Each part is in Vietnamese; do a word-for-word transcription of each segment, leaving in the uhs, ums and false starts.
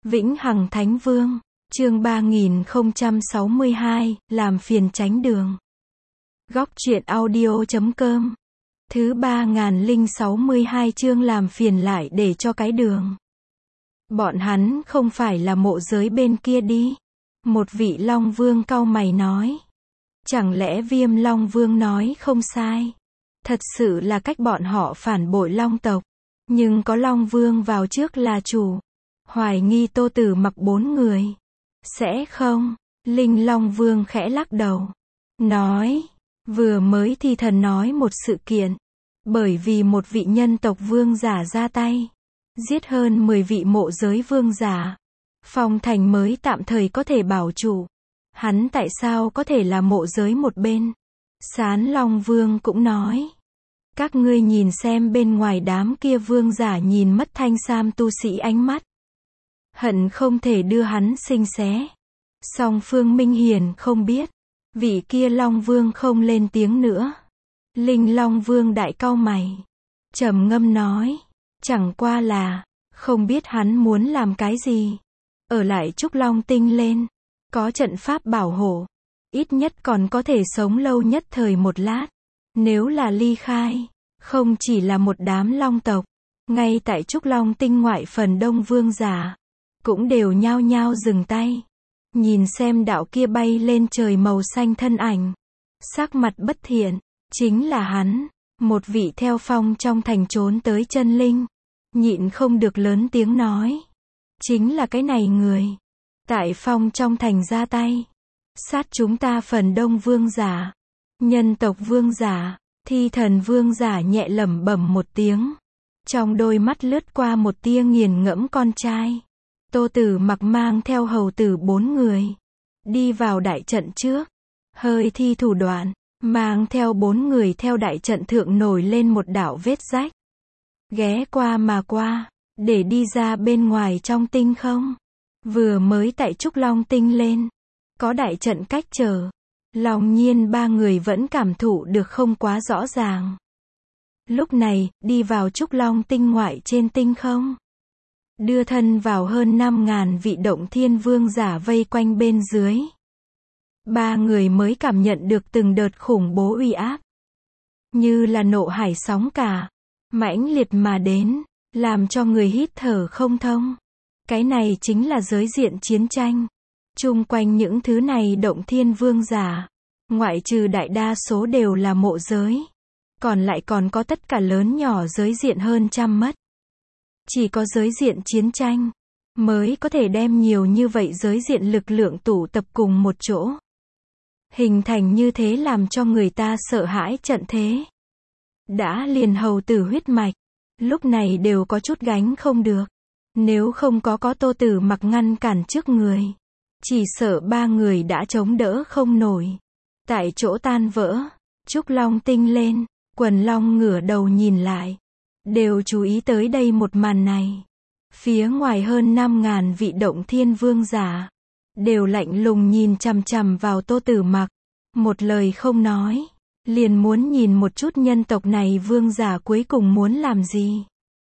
Vĩnh Hằng Thánh Vương, chương ba nghìn không trăm sáu mươi hai, làm phiền tránh đường. Góc truyện audio chấm com. Thứ ba nghìn sáu mươi hai chương làm phiền lại để cho cái đường. Bọn hắn không phải là mộ giới bên kia đi. Một vị Long Vương cau mày nói. Chẳng lẽ Viêm Long Vương nói không sai? Thật sự là cách bọn họ phản bội Long tộc. Nhưng có Long Vương vào trước là chủ. Hoài nghi Tô Tử Mặc bốn người. Sẽ không? Linh Long Vương khẽ lắc đầu. Nói. Vừa mới thi thần nói một sự kiện. Bởi vì một vị nhân tộc vương giả ra tay. Giết hơn mười vị mộ giới vương giả. Phong thành mới tạm thời có thể bảo chủ. Hắn tại sao có thể là mộ giới một bên? Sán Long Vương cũng nói. Các ngươi nhìn xem bên ngoài đám kia vương giả nhìn mất thanh sam tu sĩ ánh mắt. Hận không thể đưa hắn sinh xé. Song Phương Minh Hiền không biết. Vị kia Long Vương không lên tiếng nữa. Linh Long Vương đại cau mày. Trầm ngâm nói. Chẳng qua là, không biết hắn muốn làm cái gì. Ở lại Trúc Long Tinh lên. Có trận pháp bảo hộ. Ít nhất còn có thể sống lâu nhất thời một lát. Nếu là ly khai, không chỉ là một đám long tộc. Ngay tại Trúc Long Tinh ngoại phần đông vương giả. Cũng đều nhao nhao dừng tay. Nhìn xem đạo kia bay lên trời màu xanh thân ảnh. Sắc mặt bất thiện. Chính là hắn. Một vị theo phong trong thành trốn tới chân linh. Nhịn không được lớn tiếng nói. Chính là cái này người. Tại phong trong thành ra tay. Sát chúng ta phần đông vương giả. Nhân tộc vương giả. Thi thần vương giả nhẹ lẩm bẩm một tiếng. Trong đôi mắt lướt qua một tia nghiền ngẫm con trai. Tô Tử Mặc mang theo hầu tử bốn người. Đi vào đại trận trước. Hơi thi thủ đoạn. Mang theo bốn người theo đại trận thượng nổi lên một đạo vết rách. Ghé qua mà qua. Để đi ra bên ngoài trong tinh không. Vừa mới tại Trúc Long Tinh lên. Có đại trận cách trở. Lòng nhiên ba người vẫn cảm thụ được không quá rõ ràng. Lúc này, đi vào Trúc Long Tinh ngoại trên tinh không. Đưa thân vào hơn năm ngàn vị động thiên vương giả vây quanh bên dưới. Ba người mới cảm nhận được từng đợt khủng bố uy áp. Như là nộ hải sóng cả. Mãnh liệt mà đến. Làm cho người hít thở không thông. Cái này chính là giới diện chiến tranh. Chung quanh những thứ này động thiên vương giả. Ngoại trừ đại đa số đều là mộ giới. Còn lại còn có tất cả lớn nhỏ giới diện hơn trăm mất. Chỉ có giới diện chiến tranh. Mới có thể đem nhiều như vậy giới diện lực lượng tụ tập cùng một chỗ. Hình thành như thế làm cho người ta sợ hãi trận thế. Đã liền hầu tử huyết mạch. Lúc này đều có chút gánh không được. Nếu không có có Tô Tử Mặc ngăn cản trước người. Chỉ sợ ba người đã chống đỡ không nổi. Tại chỗ tan vỡ. Trúc Long Tinh lên. Quần long ngửa đầu nhìn lại. Đều chú ý tới đây một màn này. Phía ngoài hơn năm ngàn vị động thiên vương giả. Đều lạnh lùng nhìn chằm chằm vào Tô Tử Mặc. Một lời không nói. Liền muốn nhìn một chút nhân tộc này vương giả cuối cùng muốn làm gì.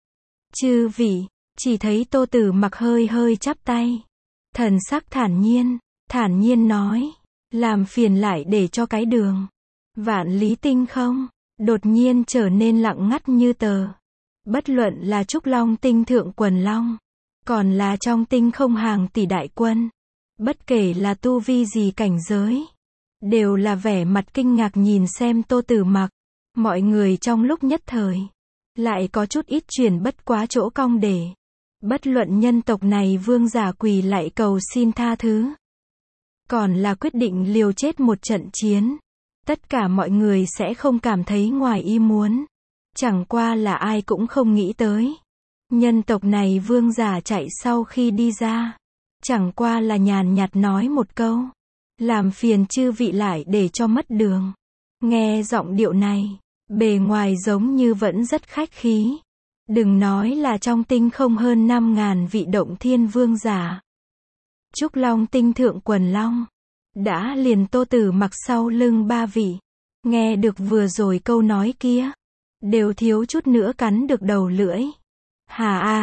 Chư vị, chỉ thấy Tô Tử Mặc hơi hơi chắp tay. Thần sắc thản nhiên, thản nhiên nói. Làm phiền lại để cho cái đường. Vạn lý tinh không, đột nhiên trở nên lặng ngắt như tờ. Bất luận là Trúc Long Tinh thượng quần long. Còn là trong tinh không hàng tỷ đại quân. Bất kể là tu vi gì cảnh giới. Đều là vẻ mặt kinh ngạc nhìn xem Tô Tử Mặc. Mọi người trong lúc nhất thời. Lại có chút ít chuyển bất quá chỗ cong để. Bất luận nhân tộc này vương giả quỳ lại cầu xin tha thứ. Còn là quyết định liều chết một trận chiến. Tất cả mọi người sẽ không cảm thấy ngoài ý muốn. Chẳng qua là ai cũng không nghĩ tới. Nhân tộc này vương giả chạy sau khi đi ra. Chẳng qua là nhàn nhạt nói một câu. Làm phiền chư vị lại để cho mất đường. Nghe giọng điệu này. Bề ngoài giống như vẫn rất khách khí. Đừng nói là trong tinh không hơn năm ngàn vị động thiên vương giả. Trúc Long Tinh thượng quần long. Đã liền Tô Tử Mặc sau lưng ba vị. Nghe được vừa rồi câu nói kia. Đều thiếu chút nữa cắn được đầu lưỡi. Hà a,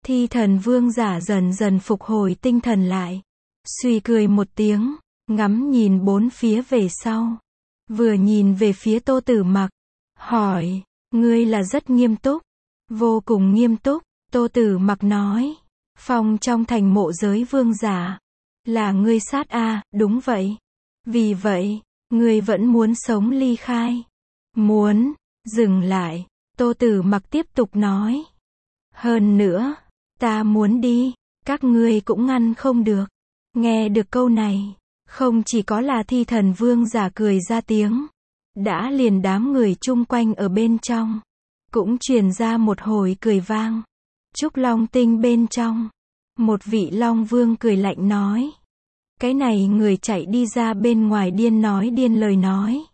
Thi thần vương giả dần dần phục hồi tinh thần lại. Suy cười một tiếng, ngắm nhìn bốn phía về sau. Vừa nhìn về phía Tô Tử Mặc, hỏi, ngươi là rất nghiêm túc. Vô cùng nghiêm túc, Tô Tử Mặc nói. Phong trong thành mộ giới vương giả. Là ngươi sát a, đúng vậy. Vì vậy, ngươi vẫn muốn sống ly khai. Muốn, dừng lại, Tô Tử Mặc tiếp tục nói. Hơn nữa, ta muốn đi, các ngươi cũng ngăn không được. Nghe được câu này, không chỉ có là thi thần vương giả cười ra tiếng. Đã liền đám người chung quanh ở bên trong. Cũng truyền ra một hồi cười vang. Trúc Long Tinh bên trong. Một vị Long Vương cười lạnh nói. Cái này người chạy đi ra bên ngoài điên nói điên lời nói.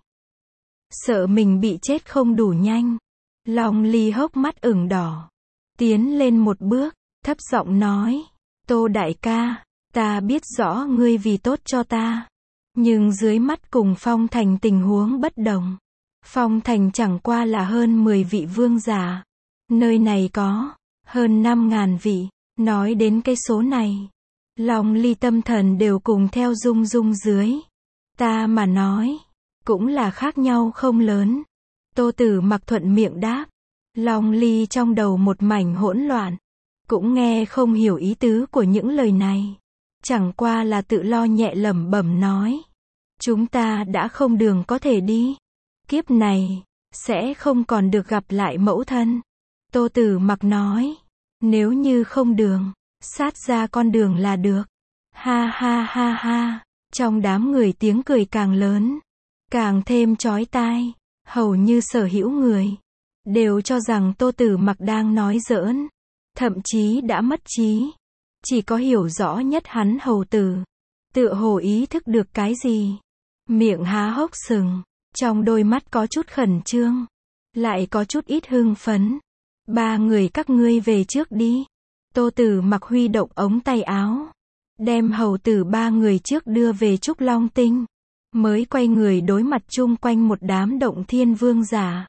Sợ mình bị chết không đủ nhanh. Long Ly hốc mắt ửng đỏ. Tiến lên một bước, thấp giọng nói. Tô đại ca, ta biết rõ ngươi vì tốt cho ta. Nhưng dưới mắt cùng Phong Thành tình huống bất đồng. Phong Thành chẳng qua là hơn mười vị vương giả. Nơi này có hơn năm ngàn vị. Nói đến cái số này, Long Ly tâm thần đều cùng theo rung rung dưới. Ta mà nói, cũng là khác nhau không lớn. Tô Tử Mặc thuận miệng đáp. Long Ly trong đầu một mảnh hỗn loạn. Cũng nghe không hiểu ý tứ của những lời này. Chẳng qua là tự lo nhẹ lẩm bẩm nói. Chúng ta đã không đường có thể đi. Kiếp này, sẽ không còn được gặp lại mẫu thân. Tô Tử Mặc nói. Nếu như không đường, sát ra con đường là được. Ha ha ha ha. Trong đám người tiếng cười càng lớn. Càng thêm chói tai. Hầu như sở hữu người đều cho rằng Tô Tử Mặc đang nói giỡn. Thậm chí đã mất trí. Chỉ có hiểu rõ nhất hắn hầu tử. Tựa hồ ý thức được cái gì. Miệng há hốc sừng. Trong đôi mắt có chút khẩn trương. Lại có chút ít hưng phấn. Ba người các ngươi về trước đi. Tô Tử Mặc huy động ống tay áo. Đem hầu tử ba người trước đưa về Trúc Long Tinh. Mới quay người đối mặt chung quanh một đám động thiên vương giả.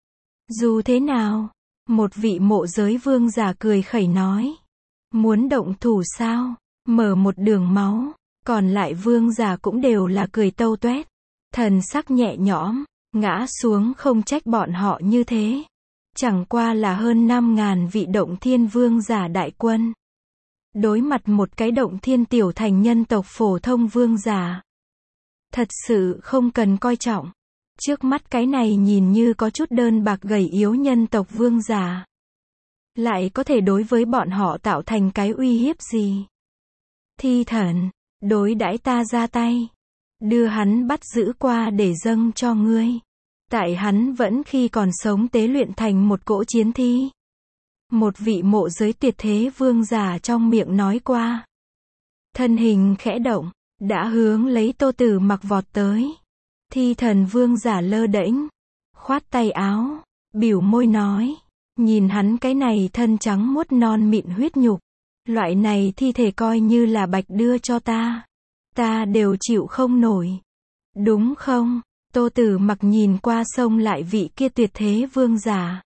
Dù thế nào, một vị mộ giới vương giả cười khẩy nói. Muốn động thủ sao? Mở một đường máu. Còn lại vương giả cũng đều là cười tâu tuét. Thần sắc nhẹ nhõm, ngã xuống không trách bọn họ như thế. Chẳng qua là hơn năm ngàn vị động thiên vương giả đại quân. Đối mặt một cái động thiên tiểu thành nhân tộc phổ thông vương giả. Thật sự không cần coi trọng. Trước mắt cái này nhìn như có chút đơn bạc gầy yếu nhân tộc vương giả. Lại có thể đối với bọn họ tạo thành cái uy hiếp gì? Thi thần, đối đãi ta ra tay. Đưa hắn bắt giữ qua để dâng cho ngươi. Tại hắn vẫn khi còn sống tế luyện thành một cỗ chiến thi. Một vị mộ giới tuyệt thế vương giả trong miệng nói qua. Thân hình khẽ động, đã hướng lấy Tô Tử Mặc vọt tới. Thi thần vương giả lơ đễnh, khoát tay áo, biểu môi nói. Nhìn hắn cái này thân trắng muốt non mịn huyết nhục. Loại này thi thể coi như là bạch đưa cho ta. Ta đều chịu không nổi. Đúng không? Tô Tử Mặc nhìn qua sông lại vị kia tuyệt thế vương giả.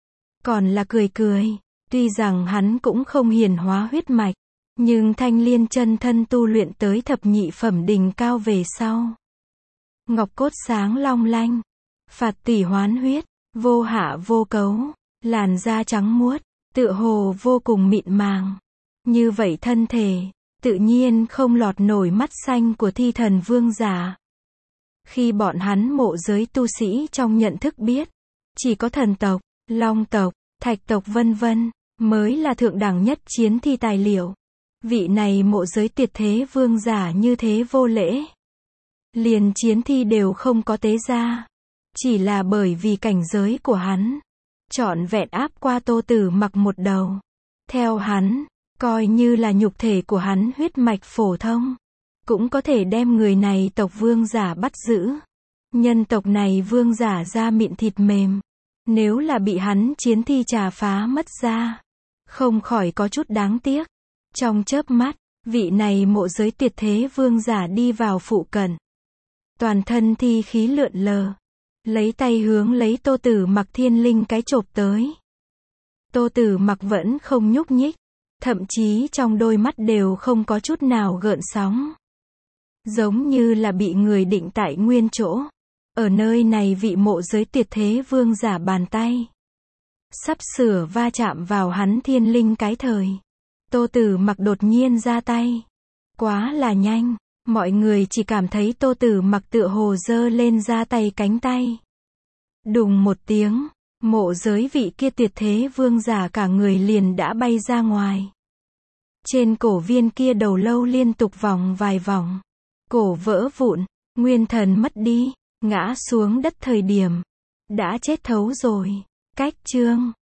Còn là cười cười. Tuy rằng hắn cũng không hiển hóa huyết mạch. Nhưng thanh liên chân thân tu luyện tới thập nhị phẩm đỉnh cao về sau. Ngọc cốt sáng long lanh. Phạt tủy hoán huyết. Vô hạ vô cấu. Làn da trắng muốt. Tựa hồ vô cùng mịn màng. Như vậy thân thể. Tự nhiên không lọt nổi mắt xanh của thi thần vương giả. Khi bọn hắn mộ giới tu sĩ trong nhận thức biết. Chỉ có thần tộc, long tộc, thạch tộc vân vân. Mới là thượng đẳng nhất chiến thi tài liệu. Vị này mộ giới tuyệt thế vương giả như thế vô lễ. Liền chiến thi đều không có tế ra. Chỉ là bởi vì cảnh giới của hắn. Trọn vẹn áp qua Tô Tử Mặc một đầu. Theo hắn, coi như là nhục thể của hắn huyết mạch phổ thông. Cũng có thể đem người này tộc vương giả bắt giữ. Nhân tộc này vương giả da mịn thịt mềm. Nếu là bị hắn chiến thi trà phá mất ra. Không khỏi có chút đáng tiếc. Trong chớp mắt, vị này mộ giới tuyệt thế vương giả đi vào phụ cận. Toàn thân thi khí lượn lờ. Lấy tay hướng lấy Tô Tử Mặc thiên linh cái chộp tới. Tô Tử Mặc vẫn không nhúc nhích. Thậm chí trong đôi mắt đều không có chút nào gợn sóng. Giống như là bị người định tại nguyên chỗ. Ở nơi này vị mộ giới tuyệt thế vương giả bàn tay. Sắp sửa va chạm vào hắn thiên linh cái thời. Tô Tử Mặc đột nhiên ra tay. Quá là nhanh. Mọi người chỉ cảm thấy Tô Tử Mặc tựa hồ giơ lên ra tay cánh tay. Đùng một tiếng. Mộ giới vị kia tuyệt thế vương giả cả người liền đã bay ra ngoài. Trên cổ viên kia đầu lâu liên tục vòng vài vòng. Cổ vỡ vụn. Nguyên thần mất đi. Ngã xuống đất thời điểm. Đã chết thấu rồi. Cách chương.